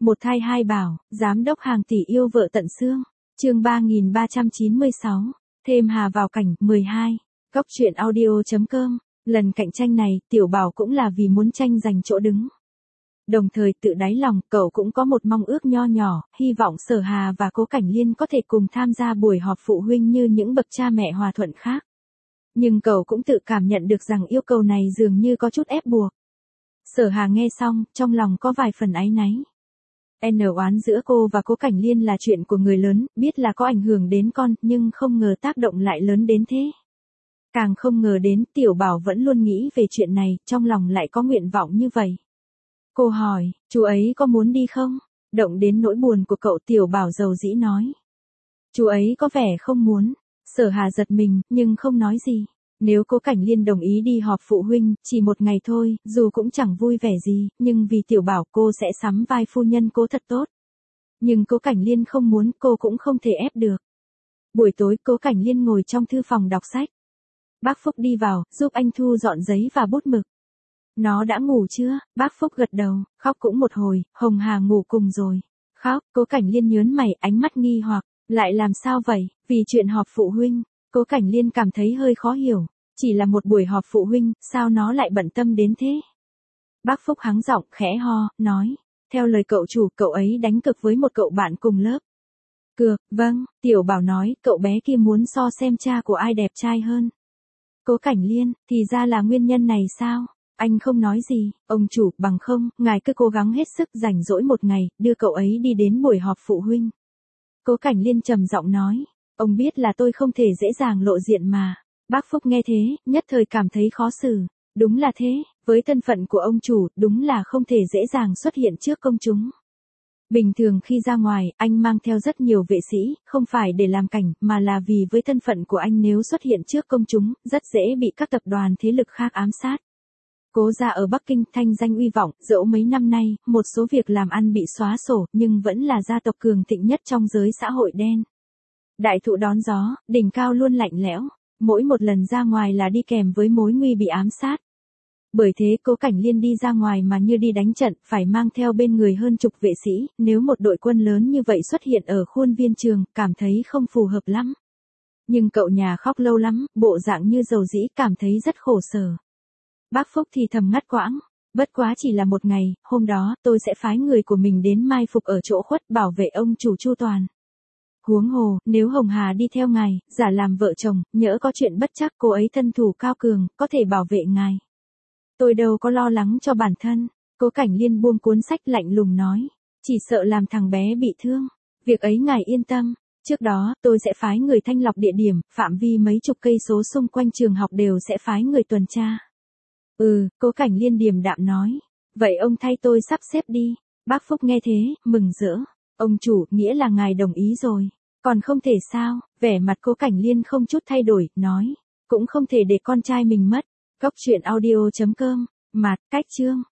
Một thai hai bảo, giám đốc hàng tỷ yêu vợ tận xương. Chương 3396. Thêm Hà vào cảnh 12. Góc truyện audio.com. Lần cạnh tranh này, Tiểu Bảo cũng là vì muốn tranh giành chỗ đứng. Đồng thời tự đáy lòng, cậu cũng có một mong ước nho nhỏ, hy vọng Sở Hà và Cố Cảnh Liên có thể cùng tham gia buổi họp phụ huynh như những bậc cha mẹ hòa thuận khác. Nhưng cậu cũng tự cảm nhận được rằng yêu cầu này dường như có chút ép buộc. Sở Hà nghe xong, trong lòng có vài phần áy náy. Oán giữa cô và Cố Cảnh Liên là chuyện của người lớn, biết là có ảnh hưởng đến con, nhưng không ngờ tác động lại lớn đến thế. Càng không ngờ đến, Tiểu Bảo vẫn luôn nghĩ về chuyện này, trong lòng lại có nguyện vọng như vậy. Cô hỏi, chú ấy có muốn đi không? Động đến nỗi buồn của cậu, Tiểu Bảo dầu dĩ nói. Chú ấy có vẻ không muốn. Sở Hà giật mình, nhưng không nói gì. Nếu Cố Cảnh Liên đồng ý đi họp phụ huynh, chỉ một ngày thôi, dù cũng chẳng vui vẻ gì, nhưng vì Tiểu Bảo cô sẽ sắm vai phu nhân Cố thật tốt. Nhưng Cố Cảnh Liên không muốn, cô cũng không thể ép được. Buổi tối Cố Cảnh Liên ngồi trong thư phòng đọc sách. Bác Phúc đi vào, giúp anh thu dọn giấy và bút mực. Nó đã ngủ chưa? Bác Phúc gật đầu, khóc cũng một hồi, Hồng Hà ngủ cùng rồi. Khóc, Cố Cảnh Liên nhớn mày, ánh mắt nghi hoặc, lại làm sao vậy? Vì chuyện họp phụ huynh. Cố Cảnh Liên cảm thấy hơi khó hiểu. Chỉ là một buổi họp phụ huynh, sao nó lại bận tâm đến thế? Bác Phúc hắng giọng, khẽ ho, nói. Theo lời cậu chủ, cậu ấy đánh cực với một cậu bạn cùng lớp. Cược, vâng, Tiểu Bảo nói, cậu bé kia muốn so xem cha của ai đẹp trai hơn. Cố Cảnh Liên, thì ra là nguyên nhân này sao? Anh không nói gì, ông chủ, bằng không, ngài cứ cố gắng hết sức rảnh rỗi một ngày, đưa cậu ấy đi đến buổi họp phụ huynh. Cố Cảnh Liên trầm giọng nói, ông biết là tôi không thể dễ dàng lộ diện mà. Bác Phúc nghe thế, nhất thời cảm thấy khó xử. Đúng là thế, với thân phận của ông chủ, đúng là không thể dễ dàng xuất hiện trước công chúng. Bình thường khi ra ngoài, anh mang theo rất nhiều vệ sĩ, không phải để làm cảnh, mà là vì với thân phận của anh nếu xuất hiện trước công chúng, rất dễ bị các tập đoàn thế lực khác ám sát. Cố gia ở Bắc Kinh thanh danh uy vọng, dẫu mấy năm nay, một số việc làm ăn bị xóa sổ, nhưng vẫn là gia tộc cường thịnh nhất trong giới xã hội đen. Đại thụ đón gió, đỉnh cao luôn lạnh lẽo. Mỗi một lần ra ngoài là đi kèm với mối nguy bị ám sát. Bởi thế Cố Cảnh Liên đi ra ngoài mà như đi đánh trận, phải mang theo bên người hơn chục vệ sĩ, nếu một đội quân lớn như vậy xuất hiện ở khuôn viên trường, cảm thấy không phù hợp lắm. Nhưng cậu nhà khóc lâu lắm, bộ dạng như dầu dĩ, cảm thấy rất khổ sở. Bác Phúc thì thầm ngắt quãng, bất quá chỉ là một ngày, hôm đó, tôi sẽ phái người của mình đến mai phục ở chỗ khuất bảo vệ ông chủ chu toàn. Huống hồ, nếu Hồng Hà đi theo ngài, giả làm vợ chồng, nhỡ có chuyện bất trắc cô ấy thân thủ cao cường, có thể bảo vệ ngài. Tôi đâu có lo lắng cho bản thân. Cố Cảnh Liên buông cuốn sách lạnh lùng nói. Chỉ sợ làm thằng bé bị thương. Việc ấy ngài yên tâm. Trước đó, tôi sẽ phái người thanh lọc địa điểm, phạm vi mấy chục cây số xung quanh trường học đều sẽ phái người tuần tra. Cố Cảnh Liên điềm đạm nói. Vậy ông thay tôi sắp xếp đi. Bác Phúc nghe thế, mừng rỡ. Ông chủ, nghĩa là ngài đồng ý rồi. Còn không thể sao, vẻ mặt Cố Cảnh Liên không chút thay đổi, nói. Cũng không thể để con trai mình mất. Góc truyện audio.com, mạt, cách chương.